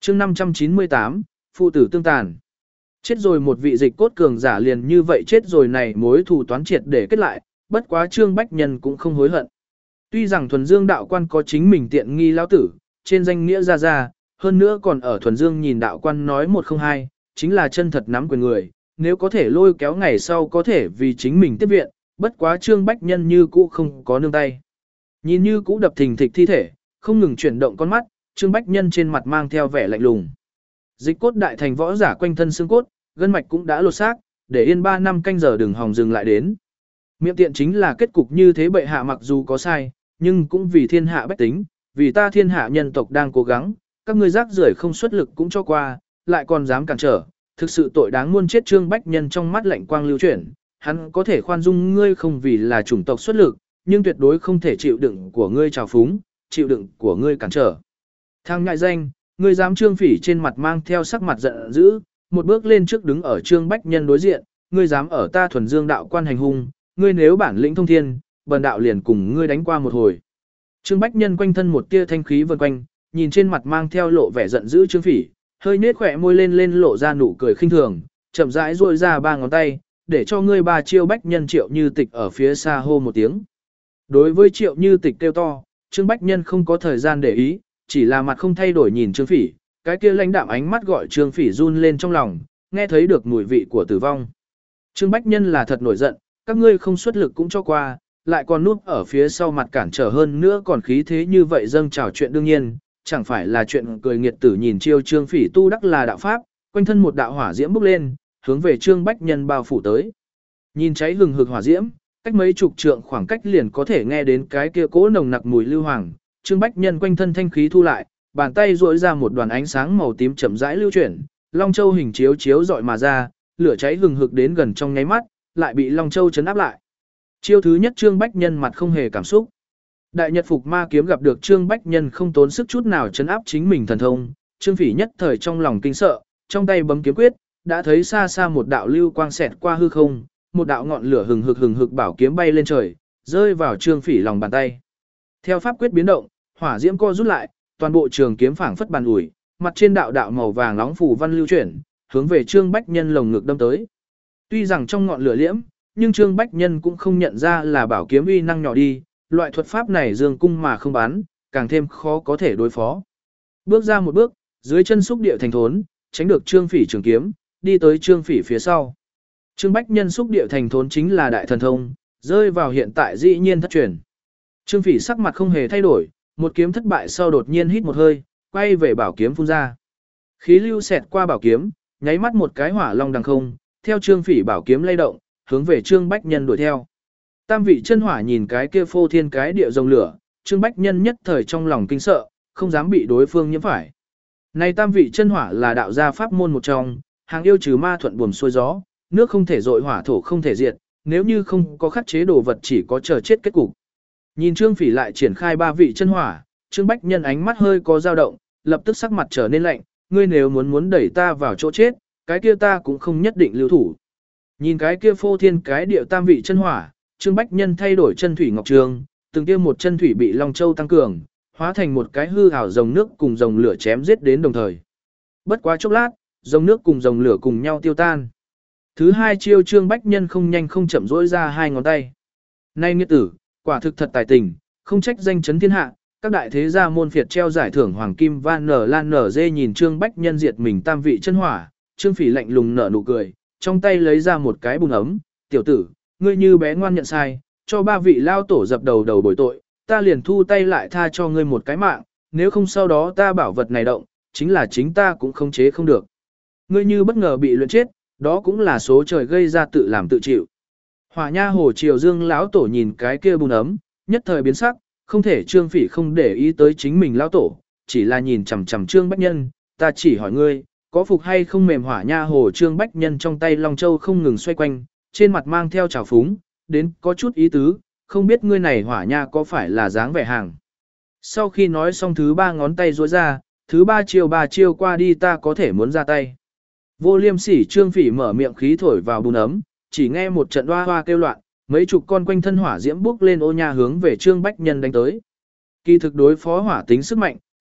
chương 598, phụ tử tương tàn. Chết rồi một vị dịch cốt cường giả liền như vậy chết rồi này mối thù toán triệt để kết lại, bất quá Trương Bách Nhân cũng không hối hận. Tuy rằng thuần dương đạo quan có chính mình tiện nghi lão tử, trên danh nghĩa ra, hơn nữa còn ở thuần dương nhìn đạo quan nói 102, chính là chân thật nắm quyền người, nếu có thể lôi kéo ngày sau có thể vì chính mình tiếp viện, bất quá Trương Bách Nhân như cũ không có nương tay. Nhìn như cũ đập thình thịch thi thể, không ngừng chuyển động con mắt, Trương Bách Nhân trên mặt mang theo vẻ lạnh lùng. Dịch cốt đại thành võ giả quanh thân xương cốt, gân mạch cũng đã lột xác, để yên 3 năm canh giờ đừng hòng dừng lại đến. Miệng tiện chính là kết cục như thế, bệ hạ mặc dù có sai, nhưng cũng vì thiên hạ bách tính, vì ta thiên hạ nhân tộc đang cố gắng, các ngươi rác rưởi không xuất lực cũng cho qua, lại còn dám cản trở, thực sự tội đáng muôn chết. Trương Bách Nhân trong mắt lạnh quang lưu chuyển, hắn có thể khoan dung ngươi không vì là chủng tộc xuất lực, nhưng tuyệt đối không thể chịu đựng của ngươi trào phúng, chịu đựng của ngươi cản trở. Thằng ngại danh, ngươi dám. Trương Phỉ trên mặt mang theo sắc mặt giận dữ, một bước lên trước đứng ở Trương Bách Nhân đối diện, ngươi dám ở ta thuần dương đạo quan hành hung, ngươi nếu bản lĩnh thông thiên, bần đạo liền cùng ngươi đánh qua một hồi. Trương Bách Nhân quanh thân một tia thanh khí vần quanh, nhìn trên mặt mang theo lộ vẻ giận dữ Trương Phỉ, hơi nết khỏe môi lên lộ ra nụ cười khinh thường, chậm rãi duỗi ra 3 ngón tay, để cho ngươi 3 chiêu. Bách Nhân Triệu Như Tịch ở phía xa hô một tiếng. Đối với Triệu Như Tịch kêu to, Trương Bách Nhân không có thời gian để ý, chỉ là mặt không thay đổi nhìn Trương Phỉ, cái kia lãnh đạm ánh mắt gọi Trương Phỉ run lên trong lòng, nghe thấy được mùi vị của tử vong. Trương Bách Nhân là thật nổi giận, các ngươi không xuất lực cũng cho qua, lại còn núp ở phía sau mặt cản trở, hơn nữa còn khí thế như vậy dâng trào. Chuyện đương nhiên, chẳng phải là chuyện cười. Nghiệt tử nhìn chiêu Trương Phỉ tu đắc là đạo pháp, quanh thân một đạo hỏa diễm bốc lên, hướng về Trương Bách Nhân bao phủ tới. Nhìn cháy hừng hực hỏa diễm, cách mấy chục trượng khoảng cách liền có thể nghe đến cái kia cỗ nồng nặc mùi lưu hoàng. Trương Bách Nhân quanh thân thanh khí thu lại, bàn tay duỗi ra một đoàn ánh sáng màu tím chậm rãi lưu chuyển, Long Châu hình chiếu chiếu dọi mà ra, lửa cháy hừng hực đến gần trong nháy mắt, lại bị Long Châu chấn áp lại. Chiêu thứ nhất Trương Bách Nhân mặt không hề cảm xúc. Đại Nhật Phục Ma kiếm gặp được Trương Bách Nhân không tốn sức chút nào chấn áp chính mình thần thông, Trương Phỉ nhất thời trong lòng kinh sợ, trong tay bấm kiếm quyết, đã thấy xa xa một đạo lưu quang xẹt qua hư không, một đạo ngọn lửa hừng hực bảo kiếm bay lên trời, rơi vào Trương Phỉ lòng bàn tay. Theo pháp quyết biến động, hỏa diễm co rút lại, toàn bộ trường kiếm phảng phất bàn ủi, mặt trên đạo đạo màu vàng nóng phủ văn lưu chuyển, hướng về Trương Bách Nhân lồng ngực đâm tới. Tuy rằng trong ngọn lửa liễm, nhưng Trương Bách Nhân cũng không nhận ra là bảo kiếm uy năng nhỏ đi, loại thuật pháp này dương cung mà không bắn, càng thêm khó có thể đối phó. Bước ra một bước, dưới chân xúc địa thành thốn, tránh được Trương Phỉ trường kiếm, đi tới Trương Phỉ phía sau. Trương Bách Nhân xúc địa thành thốn chính là đại thần thông, rơi vào hiện tại dĩ nhiên thất truyền. Trương Phỉ sắc mặt không hề thay đổi, một kiếm thất bại sau đột nhiên hít một hơi, quay về bảo kiếm phun ra. Khí lưu xẹt qua bảo kiếm, nháy mắt một cái hỏa long đằng không, theo Trương Phỉ bảo kiếm lay động, hướng về Trương Bách Nhân đuổi theo. Tam vị chân hỏa nhìn cái kia phô thiên cái địa rồng lửa, Trương Bách Nhân nhất thời trong lòng kinh sợ, không dám bị đối phương nhiễm phải. Này tam vị chân hỏa là đạo gia pháp môn một trong, hàng yêu trừ ma thuận buồm xuôi gió, nước không thể dội hỏa thổ không thể diệt, nếu như không có khắc chế đồ vật chỉ có chờ chết kết cục. Nhìn Trương Phỉ lại triển khai 3 vị chân hỏa, Trương Bách Nhân ánh mắt hơi có dao động, lập tức sắc mặt trở nên lạnh, ngươi nếu muốn đẩy ta vào chỗ chết, cái kia ta cũng không nhất định lưu thủ. Nhìn cái kia phô thiên cái địa tam vị chân hỏa, Trương Bách Nhân thay đổi chân thủy ngọc trường, từng kia một chân thủy bị Long Châu tăng cường, hóa thành một cái hư ảo rồng nước cùng rồng lửa chém giết đến đồng thời. Bất quá chốc lát, rồng nước cùng rồng lửa cùng nhau tiêu tan. Thứ hai chiêu Trương Bách Nhân không nhanh không chậm rỗi ra 2 ngón tay. Nay nghĩa tử, quả thực thật tài tình, không trách danh chấn thiên hạ, các đại thế gia môn phiệt treo giải thưởng hoàng kim van nở lan nở dê. Nhìn Trương Bách Nhân diệt mình tam vị chân hỏa, Trương Phỉ lạnh lùng nở nụ cười, trong tay lấy ra một cái bùn ấm, tiểu tử, ngươi như bé ngoan nhận sai, cho 3 vị lao tổ dập đầu bồi tội, ta liền thu tay lại tha cho ngươi một cái mạng, nếu không sau đó ta bảo vật này động, chính là chính ta cũng không chế không được. Ngươi như bất ngờ bị luyện chết, đó cũng là số trời gây ra tự làm tự chịu. Hỏa Nha Hồ Triều Dương lão tổ nhìn cái kia bùn ấm, nhất thời biến sắc, không thể. Trương Phỉ không để ý tới chính mình lão tổ, chỉ là nhìn chằm chằm Trương Bách Nhân, ta chỉ hỏi ngươi, có phục hay không mềm. Hỏa Nha Hồ Trương Bách Nhân trong tay Long Châu không ngừng xoay quanh, trên mặt mang theo trào phúng, đến có chút ý tứ, không biết ngươi này Hỏa Nha có phải là dáng vẻ hàng. Sau khi nói xong thứ 3 ngón tay duỗi ra, thứ 3 chiêu qua đi ta có thể muốn ra tay. Vô Liêm Sỉ Trương Phỉ mở miệng khí thổi vào bùn ấm, chỉ nghe một trận hoa hoa kêu loạn, mấy chục con quanh thân hỏa diễm bốc lên ô nha hướng về Trương Bách Nhân đánh tới. Kỳ thực đối phó hỏa tính sức mạnh,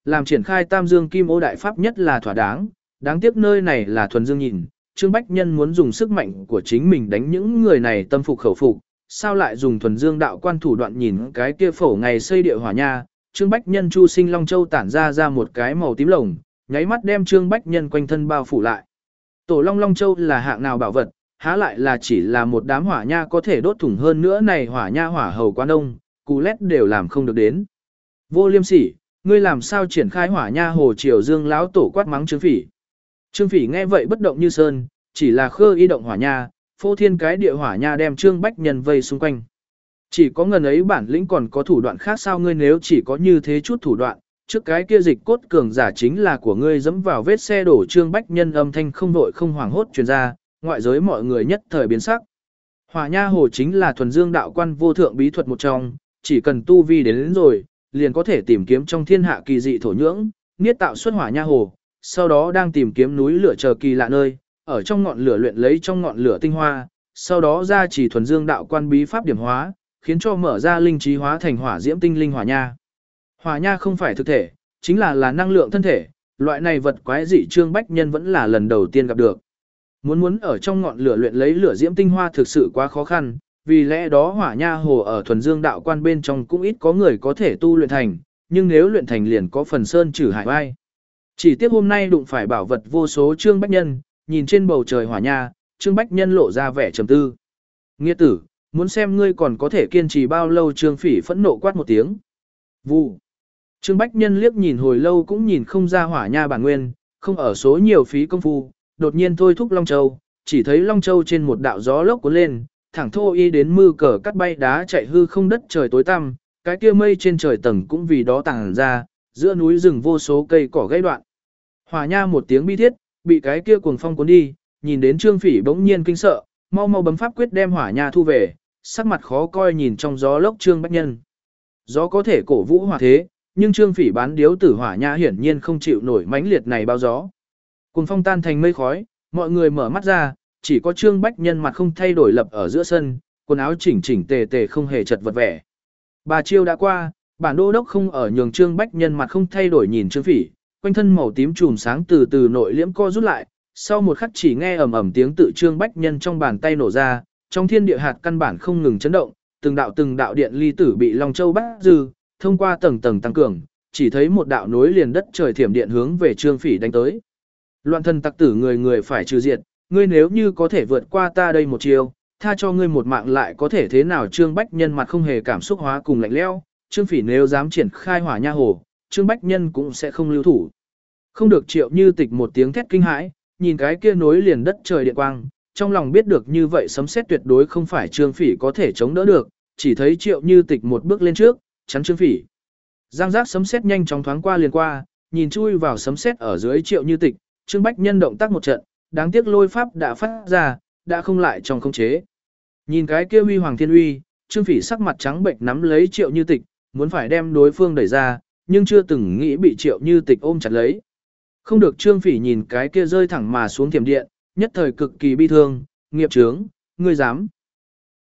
Làm triển khai Tam Dương Kim Ô đại pháp nhất là thỏa đáng, đáng tiếc nơi này là thuần dương nhìn, Trương Bách Nhân muốn dùng sức mạnh của chính mình đánh những người này tâm phục khẩu phục, sao lại dùng thuần dương đạo quan thủ đoạn nhìn cái kia phổ ngày xây địa hỏa nha. Trương Bách Nhân chu sinh Long Châu tản ra một cái màu tím lồng, nháy mắt đem Trương Bách Nhân quanh thân bao phủ lại. Tổ Long Long Châu là hạng nào bảo vật, há lại là chỉ là một đám hỏa nha có thể đốt thủng, hơn nữa này hỏa nha hỏa hầu quá đông, cú lét đều làm không được đến. Vô Liêm Sỉ, ngươi làm sao triển khai hỏa nha hồ triều dương lão tổ quát mắng Trương Phỉ. Trương Phỉ nghe vậy bất động như sơn, chỉ là khơ y động hỏa nha, phô thiên cái địa hỏa nha đem Trương Bách Nhân vây xung quanh. Chỉ có ngần ấy bản lĩnh còn có thủ đoạn khác sao? Ngươi nếu chỉ có như thế chút thủ đoạn, trước cái kia dịch cốt cường giả chính là của ngươi dẫm vào vết xe đổ. Trương Bách Nhân âm thanh không vội không hoảng hốt truyền ra, ngoại giới mọi người nhất thời biến sắc. Hỏa nha hồ chính là thuần dương đạo quan vô thượng bí thuật một trong, chỉ cần tu vi đến rồi, liền có thể tìm kiếm trong thiên hạ kỳ dị thổ nhưỡng, niết tạo xuất hỏa nha hồ, sau đó đang tìm kiếm núi lửa chờ kỳ lạ nơi, ở trong ngọn lửa luyện lấy trong ngọn lửa tinh hoa, sau đó ra chỉ thuần dương đạo quan bí pháp điểm hóa, khiến cho mở ra linh trí hóa thành hỏa diễm tinh linh hỏa nha. Hỏa nha không phải thực thể, chính là năng lượng thân thể, loại này vật quái dị Trương Bách Nhân vẫn là lần đầu tiên gặp được. Muốn ở trong ngọn lửa luyện lấy lửa diễm tinh hoa thực sự quá khó khăn, vì lẽ đó hỏa nha hồ ở thuần dương đạo quan bên trong cũng ít có người có thể tu luyện thành, nhưng nếu luyện thành liền có phần sơn trừ hải vai. Chỉ tiếc hôm nay đụng phải bảo vật vô số. Trương Bách Nhân, nhìn trên bầu trời hỏa nha, Trương Bách Nhân lộ ra vẻ trầm tư. Nghĩa tử, muốn xem ngươi còn có thể kiên trì bao lâu? Trương Phỉ phẫn nộ quát một tiếng. Vụ. Trương Bách Nhân liếc nhìn hồi lâu cũng nhìn không ra hỏa nha bản nguyên, không ở số nhiều phí công phu, đột nhiên thôi thúc Long Châu, chỉ thấy Long Châu trên một đạo gió lốc cuốn lên, thẳng thô y đến mư cờ cắt bay đá chạy hư không, đất trời tối tăm, cái kia mây trên trời tầng cũng vì đó tàng ra, giữa núi rừng vô số cây cỏ gãy đoạn. Hỏa nha một tiếng bi thiết, bị cái kia cuồng phong cuốn đi, nhìn đến Trương Phỉ bỗng nhiên kinh sợ, mau mau bấm pháp quyết đem hỏa nha thu về, sắc mặt khó coi nhìn trong gió lốc Trương Bách Nhân. Gió có thể cổ vũ hỏa thế, nhưng Trương Phỉ bán điếu tử hỏa nha hiển nhiên không chịu nổi mãnh liệt này bao gió. Cuồng phong tan thành mây khói, mọi người mở mắt ra, chỉ có Trương Bách Nhân mặt không thay đổi lập ở giữa sân, quần áo chỉnh chỉnh tề tề không hề chật vật vẻ. Bà chiêu đã qua, bản đô đốc không ở, nhường Trương Bách Nhân mặt không thay đổi nhìn Trương Phỉ, quanh thân màu tím chùm sáng từ từ nội liễm co rút lại, sau một khắc chỉ nghe ầm ầm tiếng tự Trương Bách Nhân trong bàn tay nổ ra, trong thiên địa hạt căn bản không ngừng chấn động, từng đạo điện ly tử bị Long Châu bắt dư, thông qua tầng tầng tăng cường, chỉ thấy một đạo nối liền đất trời thiểm điện hướng về Trương Phỉ đánh tới. Loạn thần tặc tử, người người phải trừ diệt, ngươi nếu như có thể vượt qua ta đây một chiều, tha cho ngươi một mạng lại có thể thế nào? Trương Bách Nhân mặt không hề cảm xúc hóa cùng lạnh lẽo, Trương Phỉ nếu dám triển khai hỏa nha hồ, Trương Bách Nhân cũng sẽ không lưu thủ. Không được Triệu Như Tịch một tiếng thét kinh hãi, nhìn cái kia nối liền đất trời điện quang, trong lòng biết được như vậy sấm sét tuyệt đối không phải Trương Phỉ có thể chống đỡ được, chỉ thấy Triệu Như Tịch một bước lên trước, chắn Trương Phỉ. Giang giác sấm sét nhanh chóng thoáng qua liền qua, nhìn chui vào sấm sét ở dưới Triệu Như Tịch, Trương Bách Nhân động tác một trận, đáng tiếc lôi pháp đã phát ra, đã không lại trong khống chế. Nhìn cái kia huy hoàng thiên uy, Trương Phỉ sắc mặt trắng bệch nắm lấy Triệu Như Tịch, muốn phải đem đối phương đẩy ra, nhưng chưa từng nghĩ bị Triệu Như Tịch ôm chặt lấy. Không được, Trương Phỉ nhìn cái kia rơi thẳng mà xuống thiểm điện, nhất thời cực kỳ bi thương, nghiệp chướng, ngươi dám.